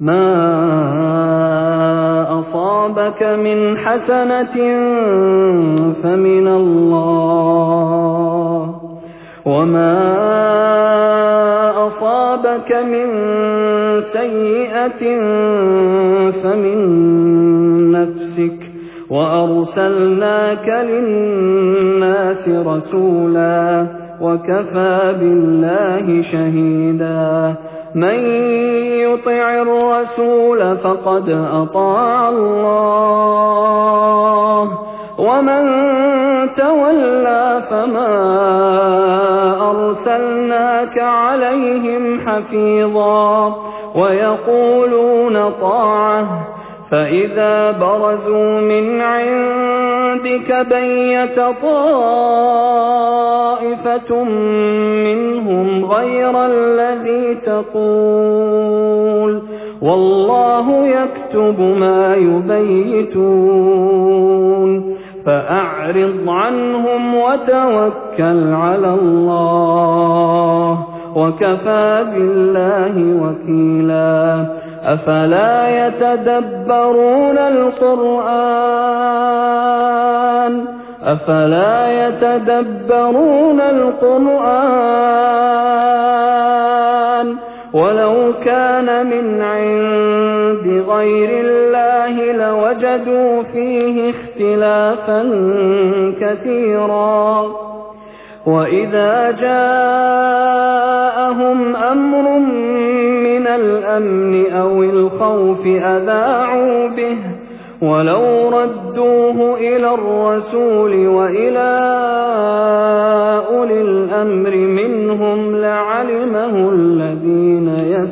ما أصابك من حسنة فمن الله، وما أصابك من سيئة فمن نفسك، وأرسلناك للناس رسولا وكفى بالله شهيدا. من يطع الرسول فقد أطاع الله، ومن تولى فما أرسلناك عليهم حفيظا. ويقولون طاعة فإذا برزوا من عندك بيت طائفة منهم غير الذي تقول، والله يكتب ما يبيتون. فأعرض عنهم وتوكل على الله، وكفى بالله وكيلا. أفلا يتدبرون القرآن ولو كان من عند غير الله لوجدوا فيه اختلافا كثيرا. وإذا جاءهم أمر من الأمن أو الخوف أذاعوا به، ولو ردوه إلى الرسول وإلى أولي الأمر منهم لعلمه الذين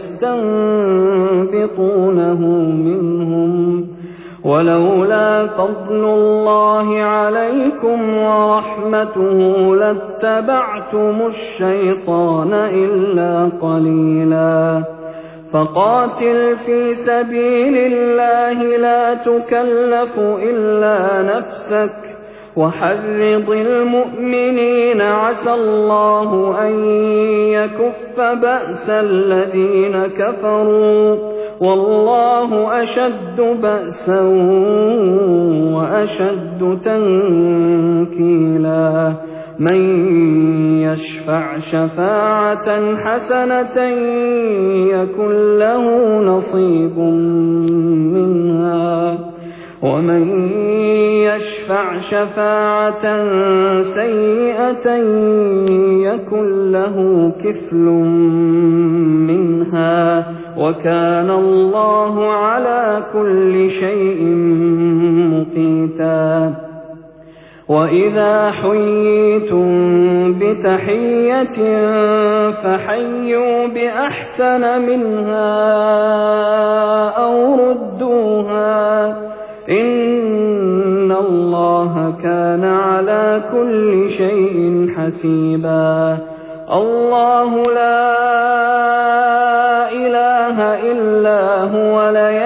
يستنبطونه منهم. ولولا فضل الله عليكم ورحمته لاتبعتم الشيطان إلا قليلا. فقاتل في سبيل الله لا تكلف إلا نفسك، وحرض المؤمنين عسى الله أن يكف بأس الذين كفروا، والله أشد بأسا وأشد تنكيلا. من يشفع شفاعة حسنة يكن له نصيب منها، ومن يشفع شفاعة سيئة يكن له كفل منها، وكان الله على كل شيء مقيتا. وإذا حييتم بتحية فحيوا بأحسن منها أو ردوها، إن الله كان على كل شيء حسيبا. الله لا إله إلا هو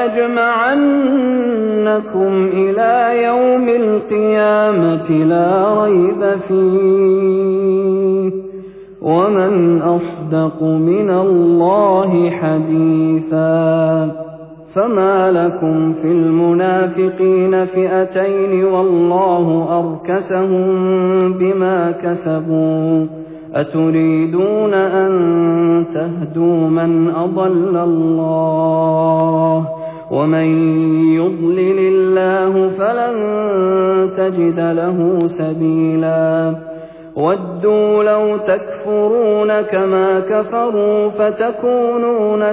ليجمعنكم إلى يوم القيامة لا ريب فيه، ومن أصدق من الله حديثا. فما لكم في المنافقين فئتين والله أركسهم بما كسبوا، أتريدون أن تهدوا من أضل الله، ومن يضلل الله فلن تجد له سبيلا. ودوا لو تكفرون كما كفروا فتكونون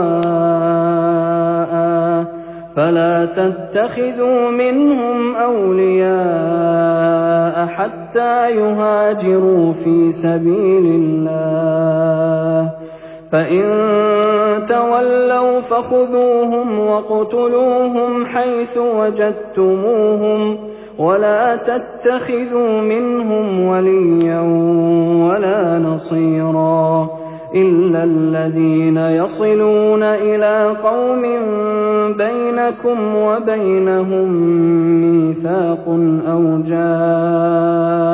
سواء، فلا تتخذوا منهم أولياء حتى يهاجروا في سبيل الله، فإن تولوا فخذوهم واقتلوهم حيث وجدتموهم، ولا تتخذوا منهم وليا ولا نصيرا إلا الذين يصلون إلى قوم بينكم وبينهم ميثاق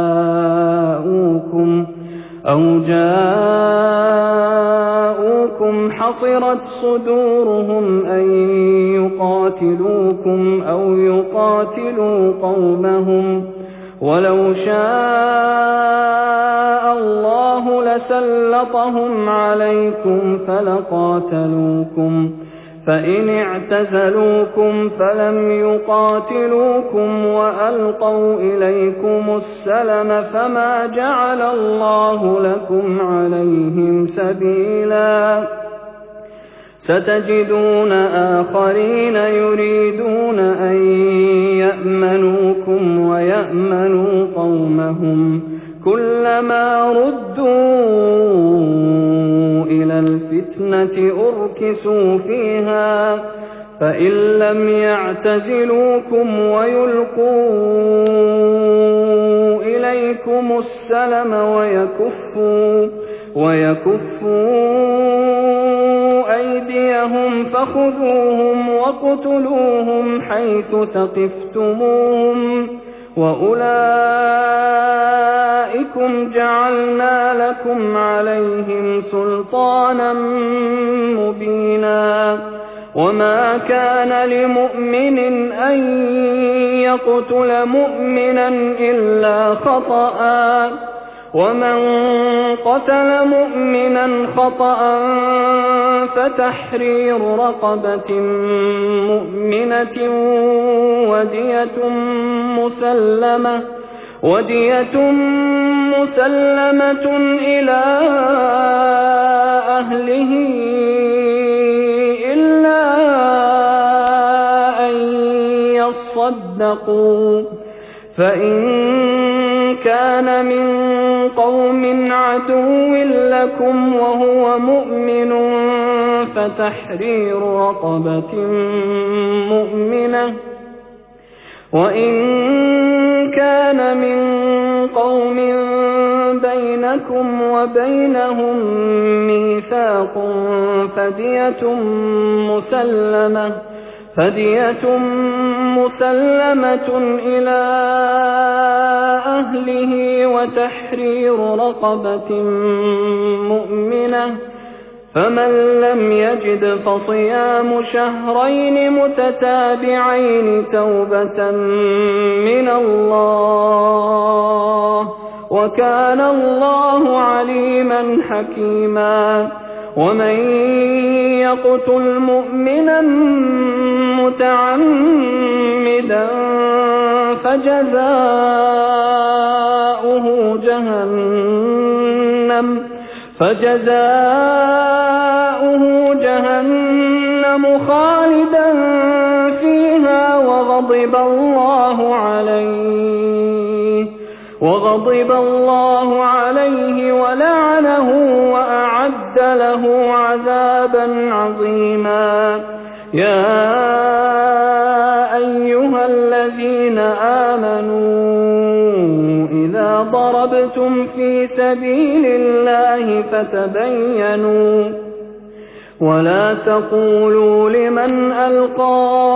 أو جاءوكم منهم حصرت صدورهم أن يقاتلوكم أو يقاتلوا قومهم ولو شاء الله لسلطهم عليكم فلقاتلوكم فإن اعتزلوكم فلم يقاتلوكم وألقوا إليكم السلم فما جعل الله لكم عليهم سبيلا ستجدون آخرين يريدون أن يأمنوكم ويأمنوا قومهم كلما ردوا إلى الفتنة أركسوا فيها فإن لم يعتزلوكم ويلقوا إليكم السلم ويكفوا أيديهم فخذوهم وقتلوهم حيث ثقفتموهم وأولئكم جعلنا لكم عليهم سلطانا مبينا وما كان لمؤمن أن يقتل مؤمنا إلا خطأ ومن قتل مؤمنا خطأ فتحرير رقبة مؤمنة ودية مسلمة إلى أهله إلا أن يصدقوا فإن كان من قوم عدو لكم وهو مؤمن فتحرير رقبة مؤمنة وإن كان من قوم بينكم وبينهم ميثاق فدية مسلمة إلى أهله وتحرير رقبة مؤمنة فمن لم يجد فصيام شهرين متتابعين توبة من الله وكان الله عليما حكيما ومن يقتل مؤمنا متعمدا فجزاؤه جهنم خالدا فيها وغضب الله عليه ولعنه وأعد له عذابا عظيما يا أيها الذين آمنوا إذا ضربتم في سبيل الله فتبينوا ولا تقولوا لمن ألقى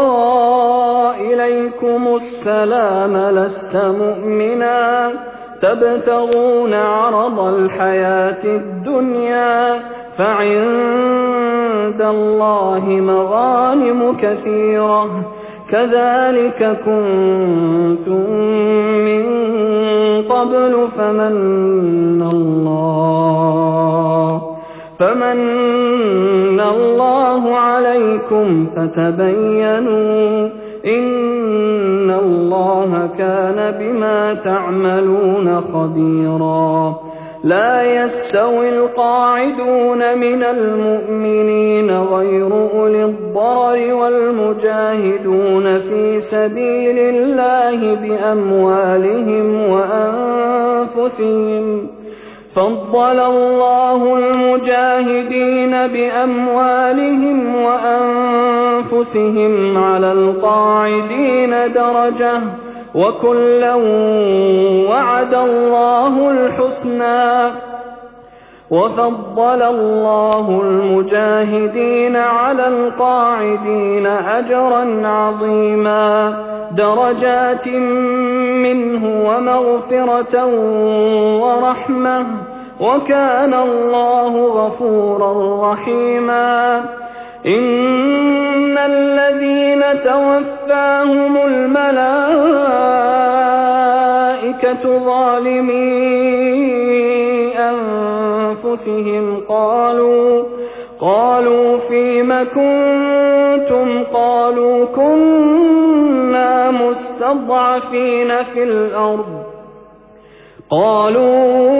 إليكم السلام لست مؤمنا تبتغون عرض الحياة الدنيا فعند الله مغانم كثيرة كذلك كنتم من قبل فمن الله عليكم فتبينوا إن الله كان بما تعملون خبيرا لا يستوي القاعدون من المؤمنين غير أولي الضرر والمجاهدون في سبيل الله بأموالهم وأنفسهم فضل الله المجاهدين بأموالهم وأنفسهم على القاعدين درجة وكلا وعد الله الحسنى وفضل الله المجاهدين على القاعدين أجرا عظيما درجات منه ومغفرة ورحمة وكان الله غفورا رحيما. إن الذين توفاهم الملائكة ظالمي أنفسهم قالوا فيم كنتم؟ قالوا كنا مستضعفين في الأرض. قالوا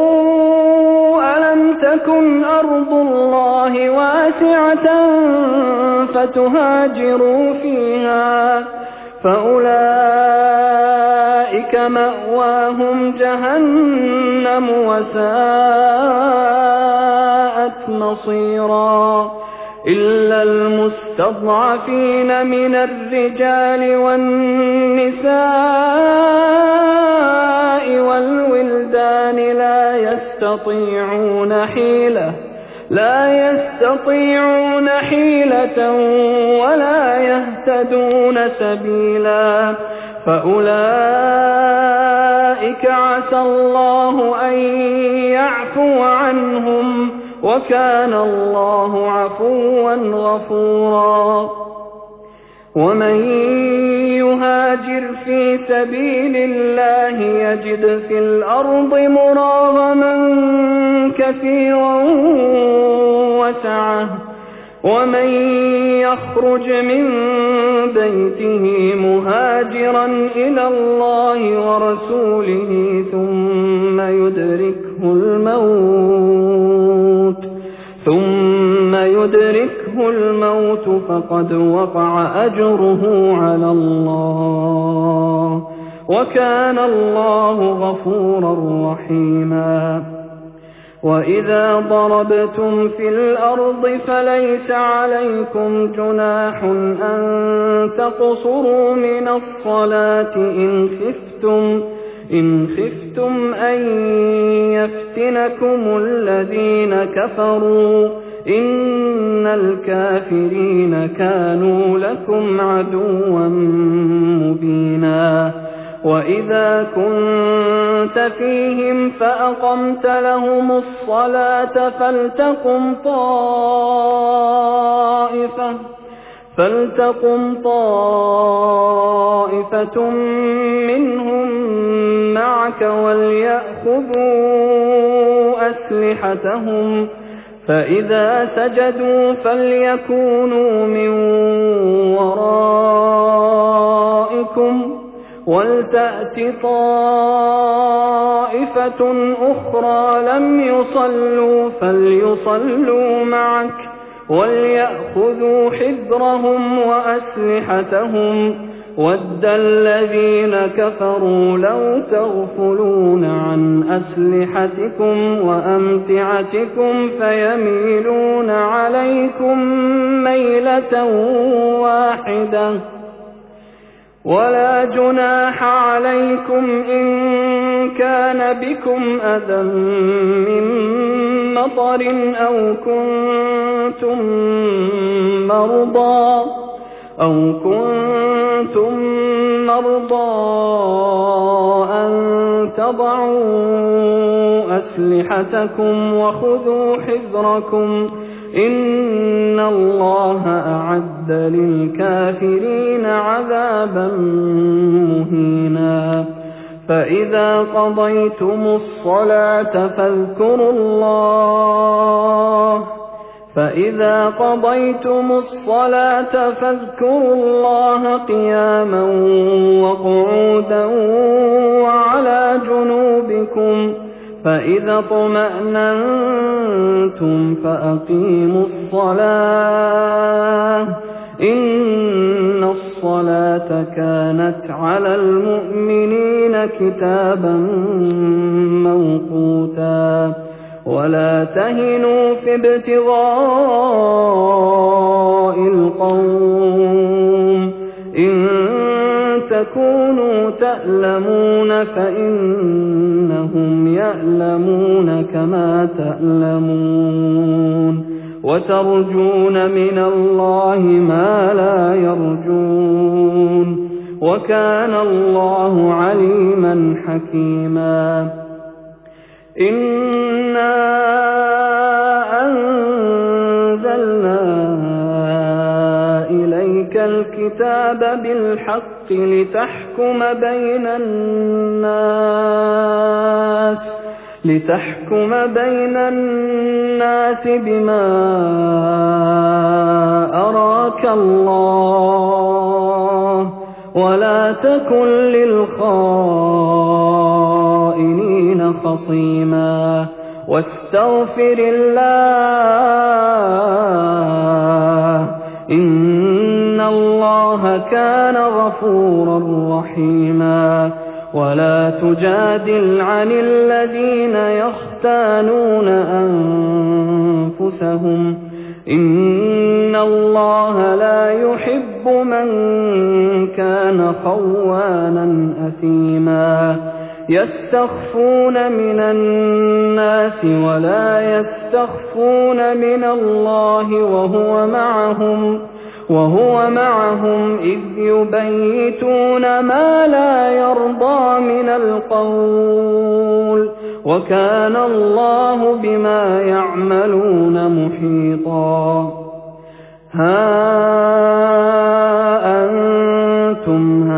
ألم تكن أرض الله واسعة فتهاجروا فيها؟ فأولئك مأواهم جهنم وساءت مصيرا. إلا المستضعفين من الرجال والنساء والولدان لا يستطيعون حيلة ولا يهتدون سبيلا. فأولئك عسى الله أن يعفو عنهم، وكان الله عفوا غفورا. ومن يهاجر في سبيل الله يجد في الأرض مراغما كثيرا وسعة. ومن يخرج من بيته مهاجرا إلى الله ورسوله ثم يدركه الموت فقد وقع أجره على الله، وكان الله غفورا رحيما. وإذا ضربتم في الأرض فليس عليكم جناح أن تقصروا من الصلاة إن خفتم أن يفتنكم الذين كفروا، إن الكافرين كانوا لكم عدوا مبينا. وإذا كنت فيهم فأقمت لهم الصلاة فلتقم طائفة منهم معك وليأخذوا أسلحتهم، فإذا سجدوا فليكونوا من ورائكم ولتأت طائفة أخرى لم يصلوا فليصلوا معك وليأخذوا حذرهم وأسلحتهم. وَدَّ الَّذِينَ كَفَرُوا لَوْ تَغْفُلُونَ عَنْ أَسْلِحَتِكُمْ وَأَمْتِعَتِكُمْ فَيَمِيلُونَ عَلَيْكُمْ مَيْلَةً وَاحِدَةً. ولا جناح عليكم إن كان بكم أذى من مطر أو كنتم مرضى أن تضعوا أسلحتكم وخذوا حذركم، إن الله أعد للكافرين عذابا مهينا. فإذا قضيتم الصلاة فاذكروا الله قياما وقعودا وعلى جنوبكم، فإذا اطمأننتم فأقيموا الصلاة، إن الصلاة كانت على المؤمنين كتابا موقوتا. ولا تهنوا في ابتغاء القوم، إن تكونوا تألمون فإنهم يألمون كما تألمون، وترجون من الله ما لا يرجون، وكان الله عليما حكيما. إنا أنزلنا إليك الكتاب بالحق لتحكم بين الناس بما أراك الله ولا تكن للخائنين خصيما واستغفر الله إن الله كان غفورا رحيما ولا تجادل عن الذين يختانون أنفسهم إن الله لا يحب من كان خوانا أثيما يستخفون من الناس ولا يستخفون من الله وهو معهم إذ يبيتون ما لا يرضى من القول وكان الله بما يعملون محيطا ها أنتم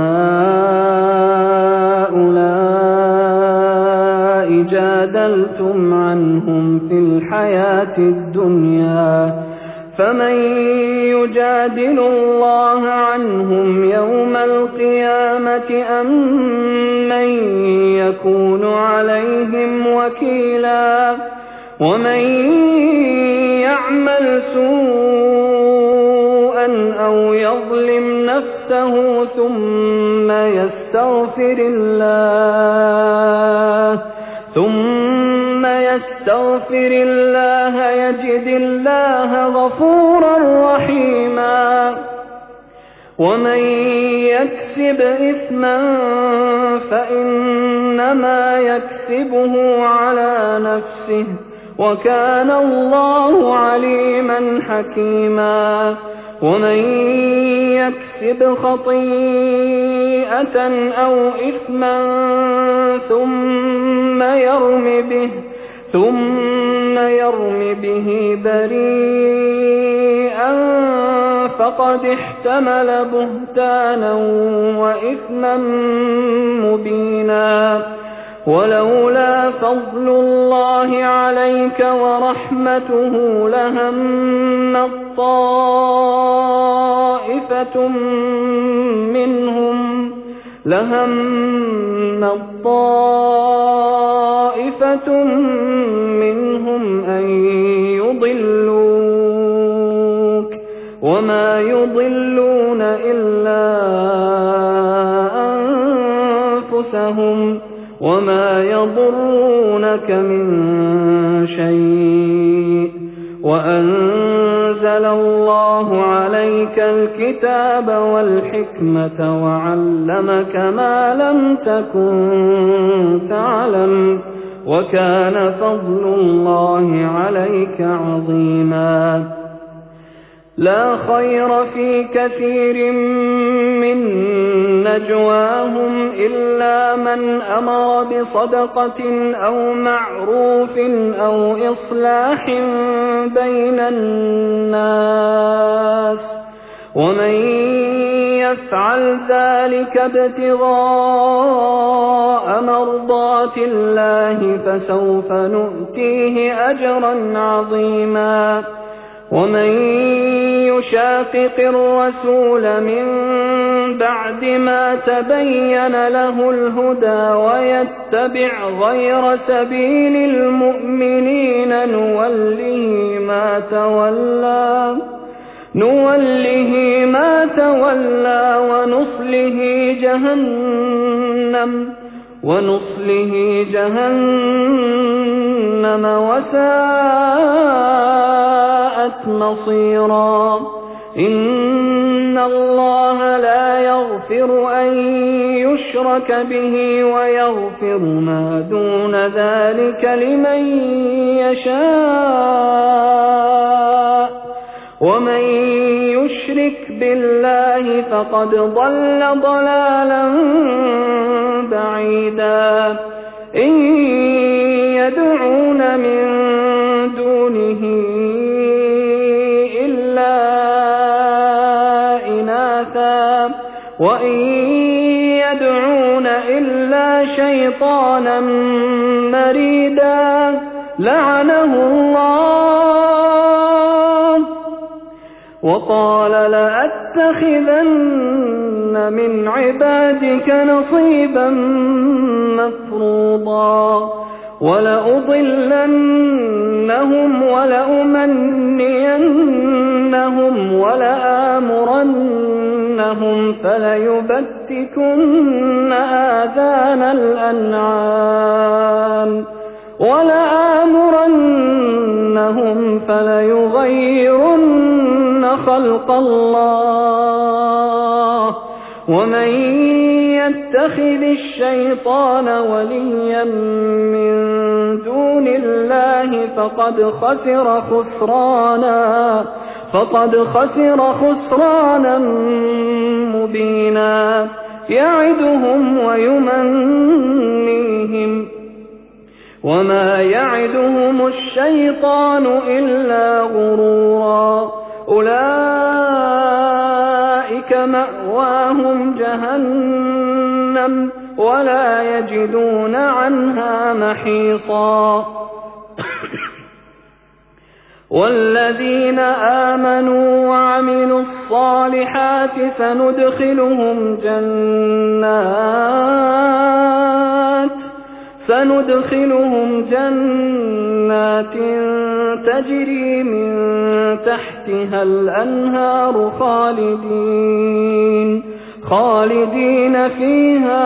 هؤلاء جادلتم عنهم في الحياة الدنيا فمن يجادل الله عنهم يوم القيامة أم من يكون عليهم وكيلا ومن يعمل سوءا أو يظلم نفسه ثم يستغفر الله يجد الله غفورا رحيما ومن يكسب إثما فإنما يكسبه على نفسه وكان الله عليما حكيما ومن يكسب خطيئة أو إثما ثم يرم به بريئا فقد احتمل بهتانا وإثما مبينا ولولا فضل الله عليك ورحمته لهمت طائفة منهم أن يضلوك وما يضلون إلا أنفسهم وما يضرونك من شيء وأنزل الله عليك الكتاب والحكمة وعلمك ما لم تكن تعلم وكان فضل الله عليك عظيما لا خير في كثير من نجواهم إلا من أمر بصدقة أو معروف أو إصلاح بين الناس ومن يفعل ذلك ابتغاء مرضات الله فسوف نؤتيه أجرا عظيما ومن يشاقق الرسول من بعد ما تبين له الهدى ويتبع غير سبيل المؤمنين نوله ما تولى ونصله جهنم وساءت مصيرا إن الله لا يغفر أن يشرك به ويغفر ما دون ذلك لمن يشاء ومن يشرك بالله فقد ضل ضلالا بعيدا إن يدعون من دونه إلا إناثا وإن يدعون إلا شيطانا مريدا لعنه الله وقال لأتخذن من عبادك نصيبا مفروضا ولأضلنهم ولأمنينهم ولآمرنهم فليبتكن آذان الأنعام ولآمرنهم فليغيرن خلق الله ومن يتخذ الشيطان وليا من دون الله فقد خسر خسرانا مبينا يعدهم ويمنيهم وما يعدهم الشيطان إلا غرورا أولئك مأواهم جهنم ولا يجدون عنها محيصا والذين آمنوا وعملوا الصالحات سندخلهم جنات تجري من تحتها الأنهار خالدين فيها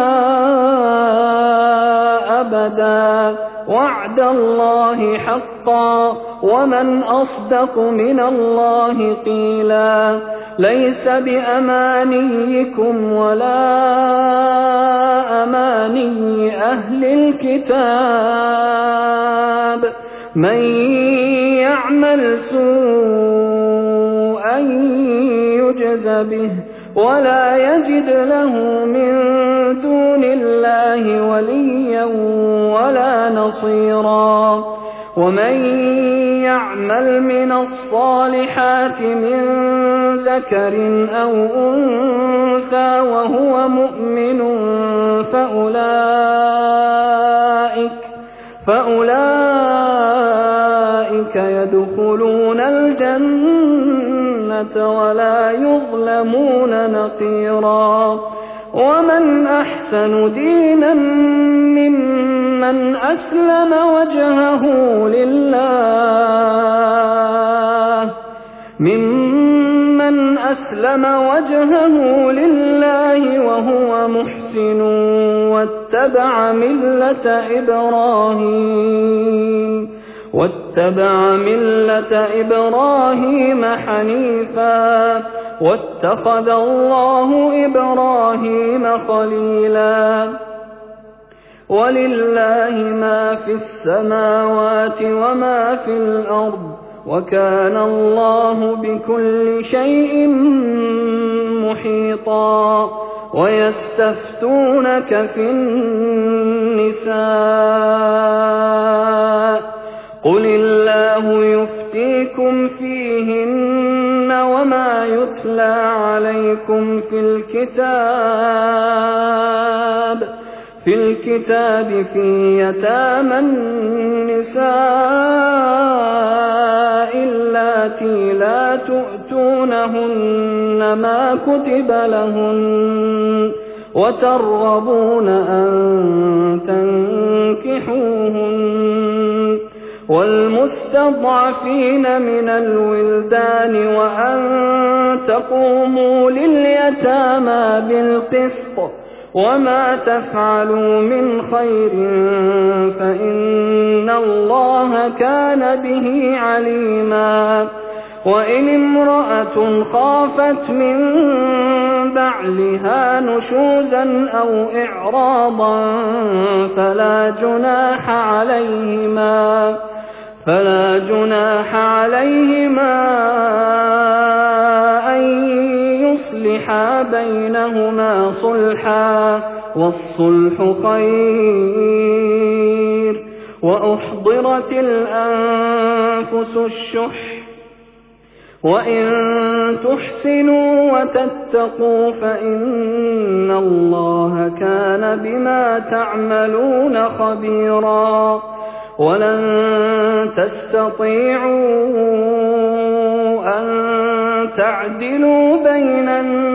أبدا وعد الله حقا ومن أصدق من الله قيلا ليس بأمانيكم ولا أماني أهل الكتاب من يعمل سوءا يجز به ولا يجد له من دون الله وليا ولا نصيرا ومن يعمل من الصالحات من ذكر أو أنثى وهو مؤمن فأولئك يدخلون الجنة ولا يظلمون نقيرا ومن أحسن دينا ممن أسلم وجهه لله وهو محسن واتبع ملة إبراهيم حنيفا واتخذ الله إبراهيم خليلا ولله ما في السماوات وما في الأرض وكان الله بكل شيء محيطا ويستفتونك في النساء قل الله يفتيكم فيهن وما يتلى عليكم في الكتاب في يتامى النساء اللاتي لا تؤتونهن ما كتب لهن وترغبون أن تنكحوهن والمستضعفين من الولدان وأن تقوموا لليتامى بالقسط وما تفعلوا من خير فإن الله كان به عليما وإن امرأة خافت من بعلها نشوزا أو إعراضا فلا جناح عليهما أن يصلحا بينهما صلحا والصلح خير وأحضرت الأنفس الشح وإن تحسنوا وتتقوا فإن الله كان بما تعملون خبيرا ولن تستطيعوا أن تعدلوا بين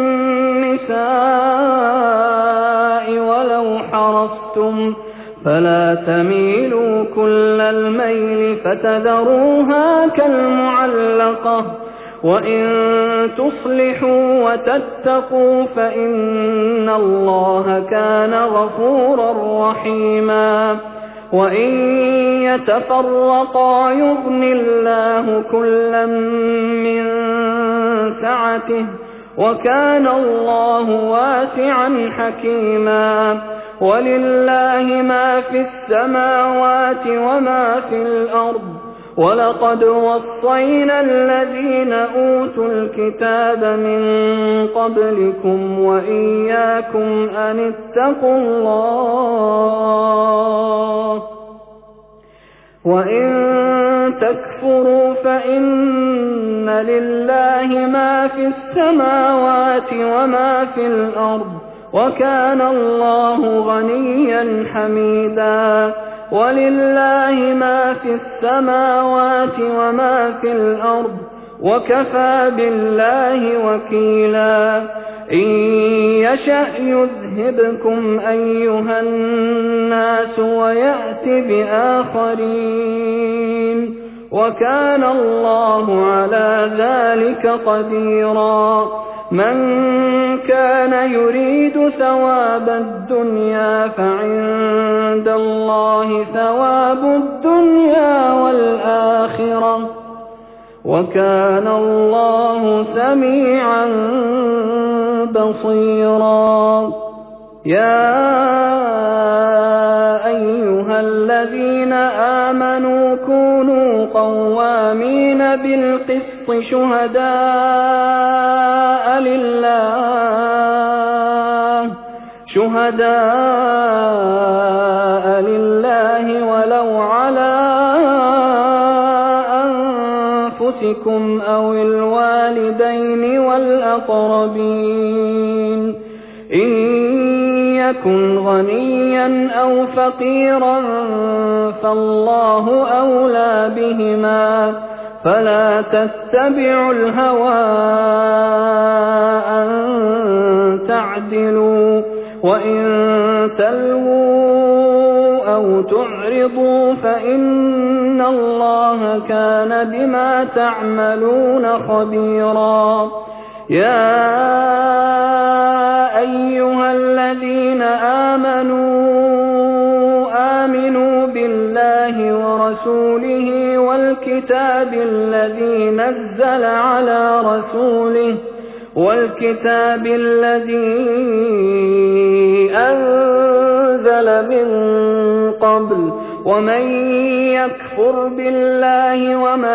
النساء ولو حرصتم فلا تميلوا كل الميل فتذروها كالمعلقة وإن تصلحوا وتتقوا فإن الله كان غفورا رحيما وإن يتفرقا يغن الله كلا من سعته وكان الله واسعا حكيما ولله ما في السماوات وما في الأرض ولقد وصينا الذين أوتوا الكتاب من قبلكم وإياكم أن اتقوا الله وإن تكفروا فإن لله ما في السماوات وما في الأرض وكان الله غنيا حميدا ولله ما في السماوات وما في الأرض وكفى بالله وكيلا إن يشأ يذهبكم أيها الناس ويأت بآخرين وكان الله على ذلك قديرا من كان يريد ثواب الدنيا فعند الله ثواب الدنيا والآخرة وكان الله سميعا بصيرا يا أيها الذين آمنوا كونوا قوامين بالقسط شهداء لله ولو على أنفسكم أو الوالدين والأقربين إن يكن غنيا أو فقيرا فالله أولى بهما فلا تتبعوا الهوى أن تعدلوا وإن تلووا أو تعرضوا فإن الله كان بما تعملون خبيرا يا أيها الذين آمنوا بالله ورسوله والكتاب الذي نزل أنزل من قبل ومن يكفر بالله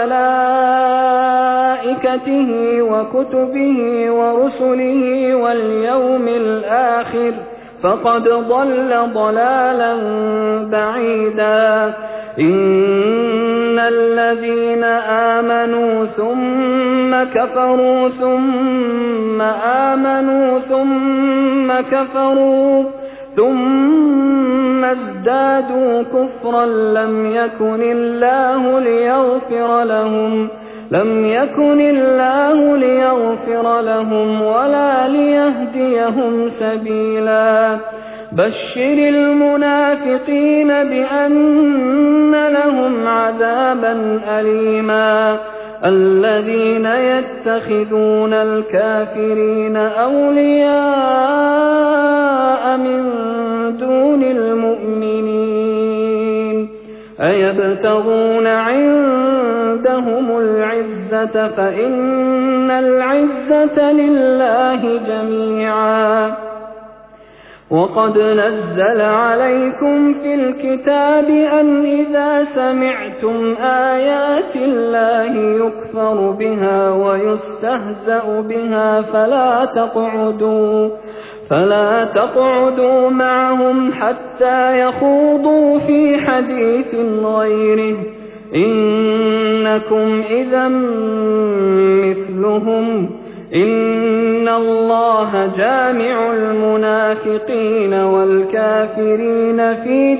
وملائكته وكتبه ورسله واليوم الآخر فقد ضل ضلالا بعيدا إن الذين آمنوا ثم كفروا ثم آمنوا ثم كفروا ثم ازدادوا كفرا لم يكن الله ليغفر لهم ولا ليهديهم سبيلا بشر المنافقين بأن لهم عذابا أليما الذين يتخذون الكافرين أولياء من دون المؤمنين أيبتغون عندهم العزة فإن العزة لله جميعا وقد نزل عليكم في الكتاب أن إذا سمعتم آيات الله يكفر بها ويستهزأ بها فلا تقعدوا معهم حتى يخوضوا في حديث غيره إنكم إذا مثلهم إن الله جامع المنافقين والكافرين في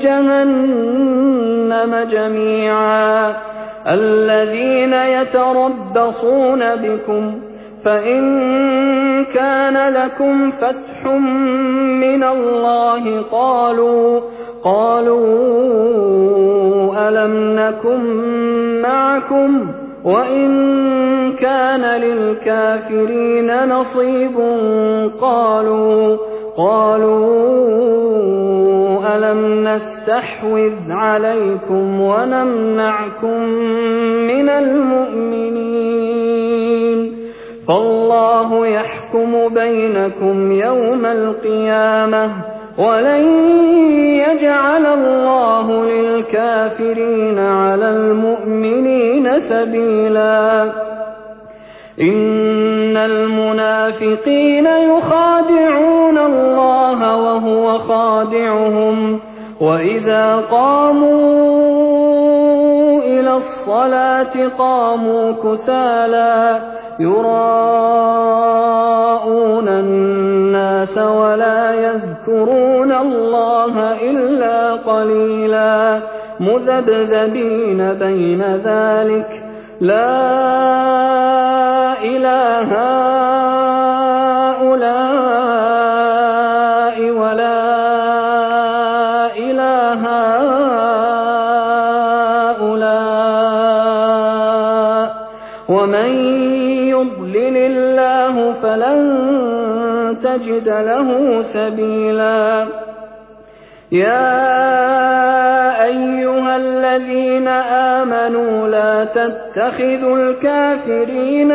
جهنم جميعا الذين يتربصون بكم فإن كان لكم فتح من الله قالوا ألم نكن معكم وإن كان للكافرين نصيب قالوا ألم نستحوذ عليكم ونمنعكم من المؤمنين فالله يحكم بينكم يوم القيامة ولن يجعل الله للكافرين على المؤمنين سبيلا إن المنافقين يخادعون الله وهو خادعهم وإذا قاموا إلى الصلاة قاموا كسالى يراءون الناس ولا يذكرون الله إلا قليلا مذبذبين بين ذلك لا إله هؤلاء ولا إله هؤلاء ومن يضلل الله فلن تجد له سبيلا يا أيها الذين آمنوا لا تتخذوا الكافرين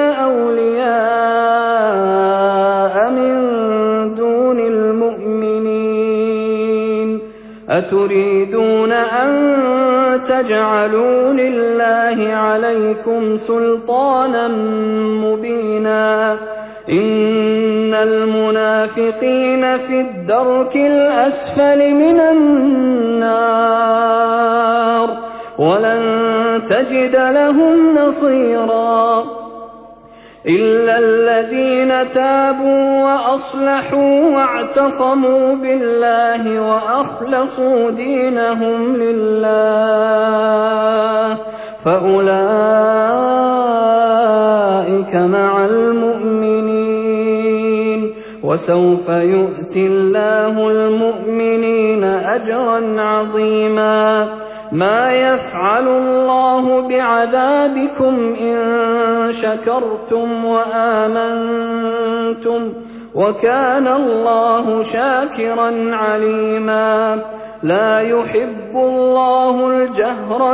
أولياء من دون المؤمنين أتريدون أن تجعلوا لله عليكم سلطانا مبينا إن المنافقين في الدرك الأسفل من النار ولن تجد لهم نصيرا إلا الذين تابوا وأصلحوا واعتصموا بالله وأخلصوا دينهم لله فأولئك مع المؤمنين وسوف يؤتي الله المؤمنين أجرا عظيما ما يفعل الله بعذابكم إن شكرتم وآمنتم وكان الله شاكرا عليما لا يحب الله الجهر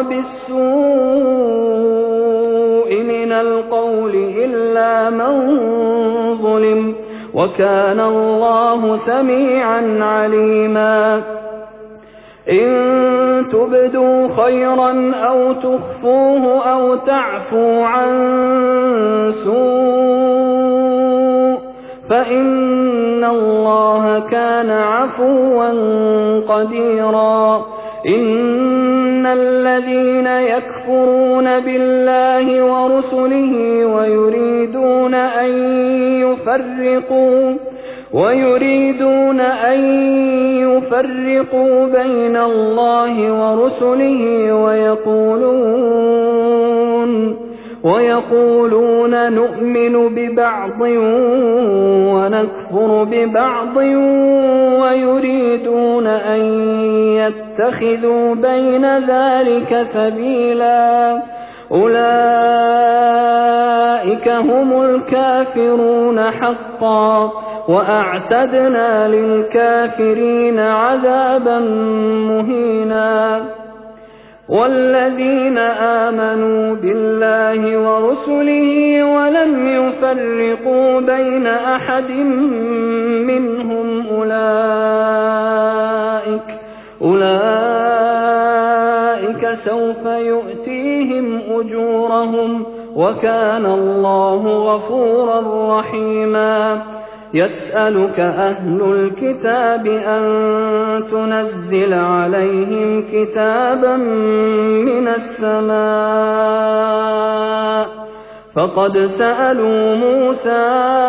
بالسوء من القول إلا من ظلم وكان الله سميعا عليما إن تبدوا خيرا أو تخفوه أو تعفوا عن سوء فإن الله كان عفوا قديرا إن الذين يكفرون بالله ورسله ويريدون أن يفرقوا بين الله ورسله ويقولون نؤمن ببعض ونكفر ببعض ويريدون أن يتخذوا بين ذلك سبيلا أولئك هم الكافرون حقا وأعتدنا للكافرين عذابا مهينا والذين آمنوا بالله ورسله ولم يفرقوا بين أحد منهم أولئك سوف يؤتيهم أجورهم وكان الله غفورا رحيما. يسألك أهل الكتاب أن تنزل عليهم كتابا من السماء فقد سألوا موسى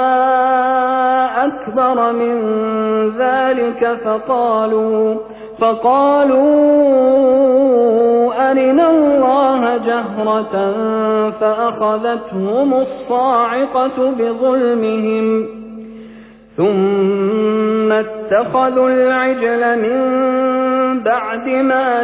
أكبر من ذلك فقالوا أرنا الله جهرة فأخذتهم الصاعقة بظلمهم ثم اتخذوا العجل من بعد ما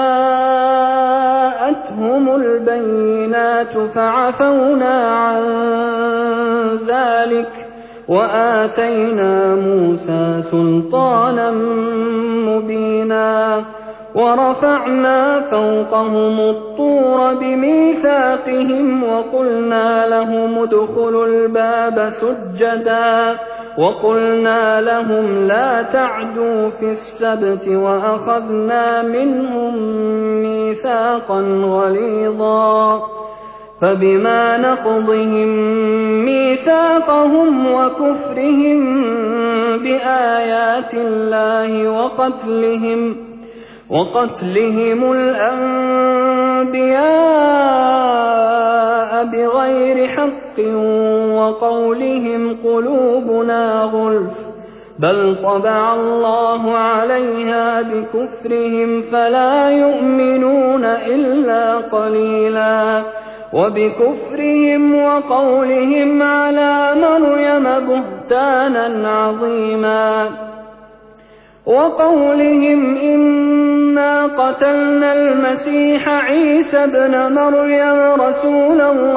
جاءتهم البينات فعفونا عن ذلك وآتينا موسى سلطانا مبينا. ورفعنا فوقهم الطور بميثاقهم وقلنا لهم ادخلوا الباب سجدا وقلنا لهم لا تعدوا في السبت وأخذنا منهم ميثاقا غليظا. فبما نقضهم ميثاقهم وكفرهم بآيات الله وقتلهم الأنبياء بغير حق وقولهم قلوبنا غلف بل طبع الله عليها بكفرهم فلا يؤمنون إلا قليلا. وبكفرهم وقولهم على مريم بهتانا عظيما وقولهم إنا قتلنا المسيح عيسى ابن مريم رسول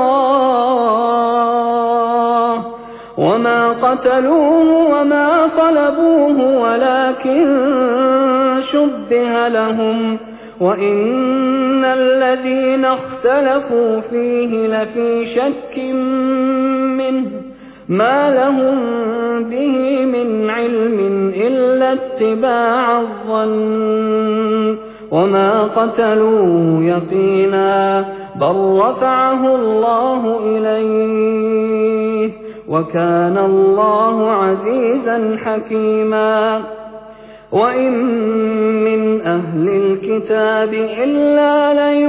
الله وما قتلوه وما صلبوه ولكن شبه لهم وإن الذين اختلفوا فيه لفي شك منه ما لهم به من علم إلا اتباع الظن وما قتلوه يقينا بل رفعه الله إليه وكان الله عزيزا حكيما. وإن من أهل الكتاب إلا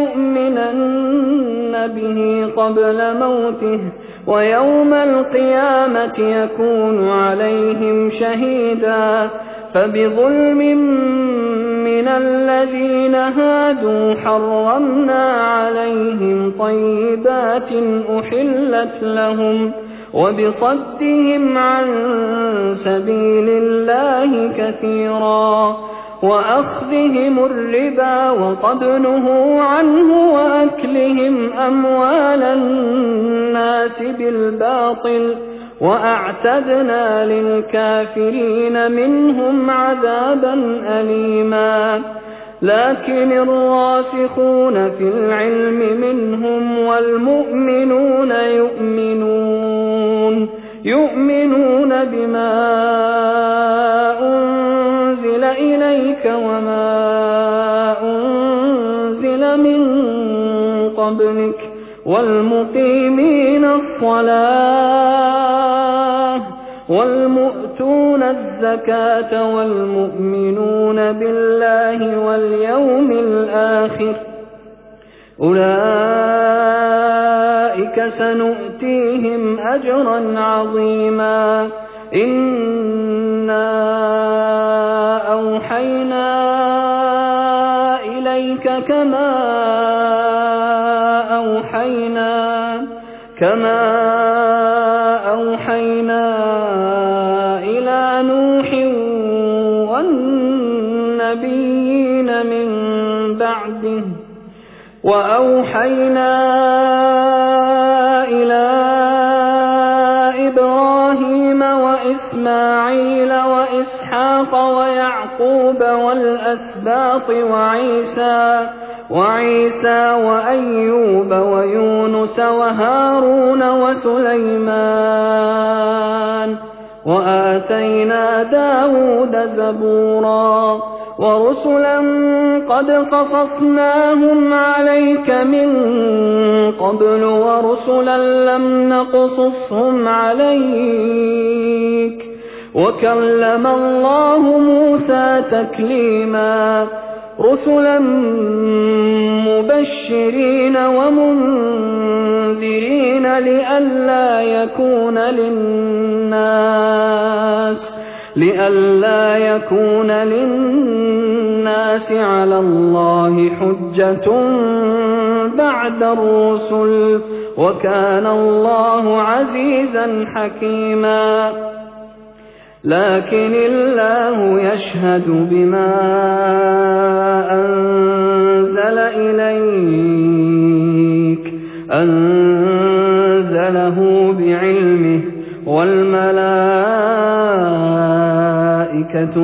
ليؤمنن به قبل موته ويوم القيامة يكون عليهم شهيدا. فبظلم من الذين هادوا حرمنا عليهم طيبات أحلت لهم وبصدهم عن سبيل الله كثيرا وأخذهم الربا وقد نهوا عنه وأكلهم أموال الناس بالباطل وأعتدنا للكافرين منهم عذابا أليما. لكن الراسخون في العلم منهم والمؤمنون يؤمنون بما أنزل إليك وما أنزل من قبلك والمقيمين الصلاة والمؤتون الزكاة والمؤمنون بالله واليوم الآخر أولئك سنؤتيهم أجرا عظيما. إنا أوحينا إليك كما أوحينا إلى نوح والنبيين من بعده وأوحينا إلى إبراهيم وإسماعيل وإسحاق ويعقوب والأسباط وعيسى وأيوب ويونس وهارون وسليمان وآتينا داود زبورا ورسلا قد قصصناهم عليك من قبل ورسلا لم نقصصهم عليك وكلم الله موسى تكليما رسلا مبشرين ومنذرين لئلا يكون للناس على الله حجة بعد الرسل وكان الله عزيزا حكيما لكن الله يشهد بما أنزله بعلمه والملائكة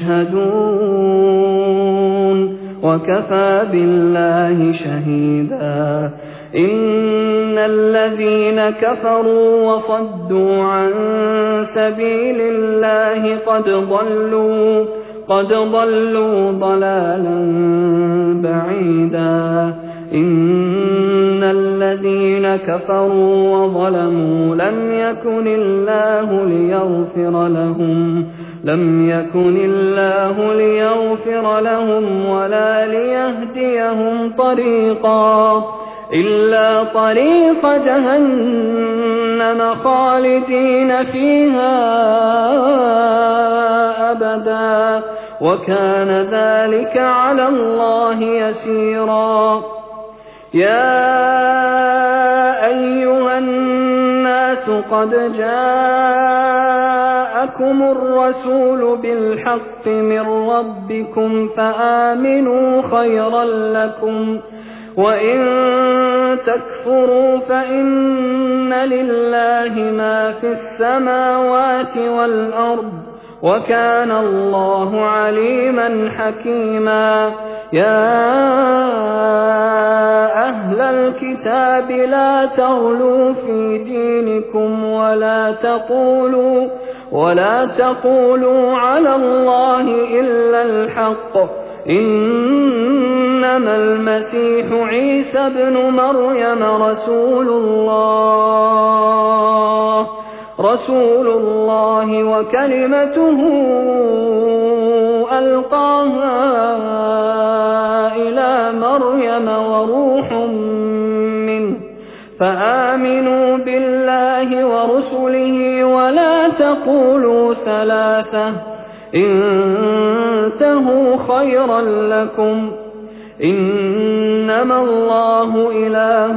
يشهدون وكفى بالله شهيدا إن الذين كفروا وصدوا عن سبيل الله قد ضلوا ضلالا بعيدا إن الذين كفروا وظلموا لم يكن الله ليغفر لهم ولا ليهديهم طريقا إلا طريق جهنم خالدين فيها أبدا وكان ذلك على الله يسيرا يا أيها الناس قد جاءكم الرسول بالحق من ربكم فآمنوا خيرا لكم وإن تكفروا فإن لله ما في السماوات والأرض وكان الله عليما حكيما يا أهل الكتاب لا تغلوا في دينكم ولا تقولوا على الله إلا الحق إنما المسيح عيسى ابن مريم رسول الله وكلمته ألقاها إلى مريم وروح منه فآمنوا بالله ورسله ولا تقولوا ثلاثة انتهوا خيرا لكم إنما الله إله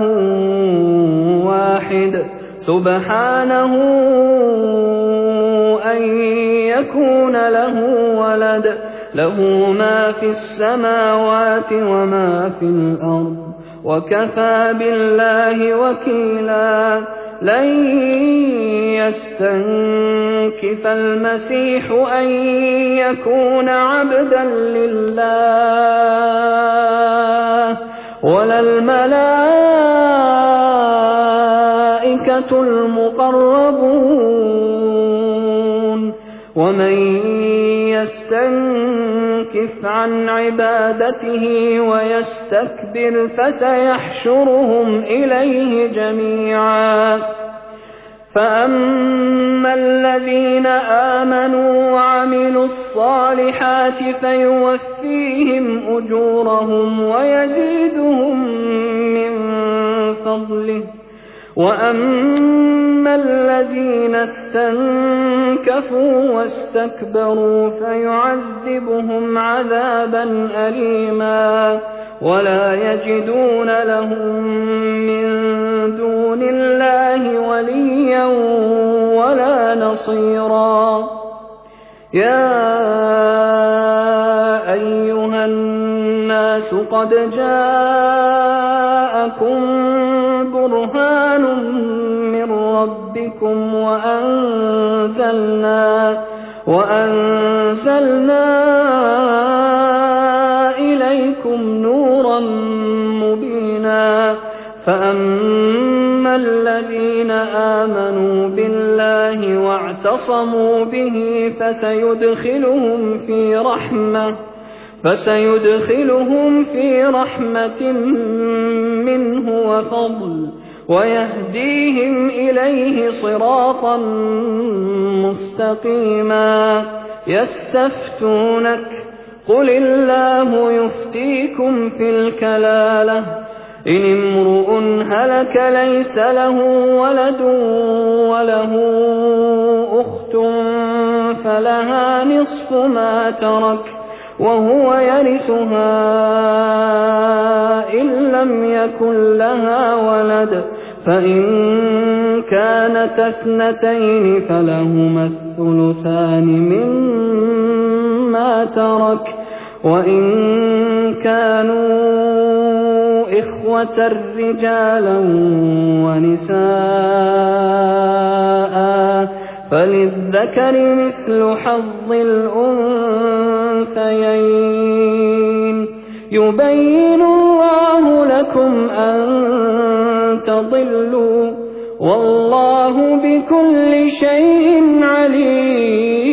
واحد سبحانه أن يكون له ولد له ما في السماوات وما في الأرض وكفى بالله وكيلا لن يستنكف المسيح أن يكون عبدا لله ولا الملائكة المقربون ومن يستنكف عن عبادته ويستكبر فسيحشرهم إليه جميعا فأما الذين آمنوا وعملوا الصالحات فيوفيهم أجورهم ويزيدهم من فضله وأما الذين استنكفوا واستكبروا فيعذبهم عذابا أليما ولا يجدون لهم من دون الله وليا ولا نصيرا يا أيها الناس قد جاءكم برهان من ربكم وأنزلنا إليكم نورا فأما الذين آمنوا بالله واعتصموا به فسيدخلهم في رحمة منه وفضل ويهديهم إليه صراطا مستقيما. يستفتونك قل الله يفتيكم في الكلالة إن امرؤ هلك ليس له ولد وله أخت فلها نصف ما ترك وهو يرثها إن لم يكن لها ولد فإن كانت اثنتين فلهما الثلثان مما ترك وإن كانوا إخوة رجالا ونساء فللذكر مثل حظ الأنثيين. يبين الله لكم أن تضلوا والله بكل شيء عليم.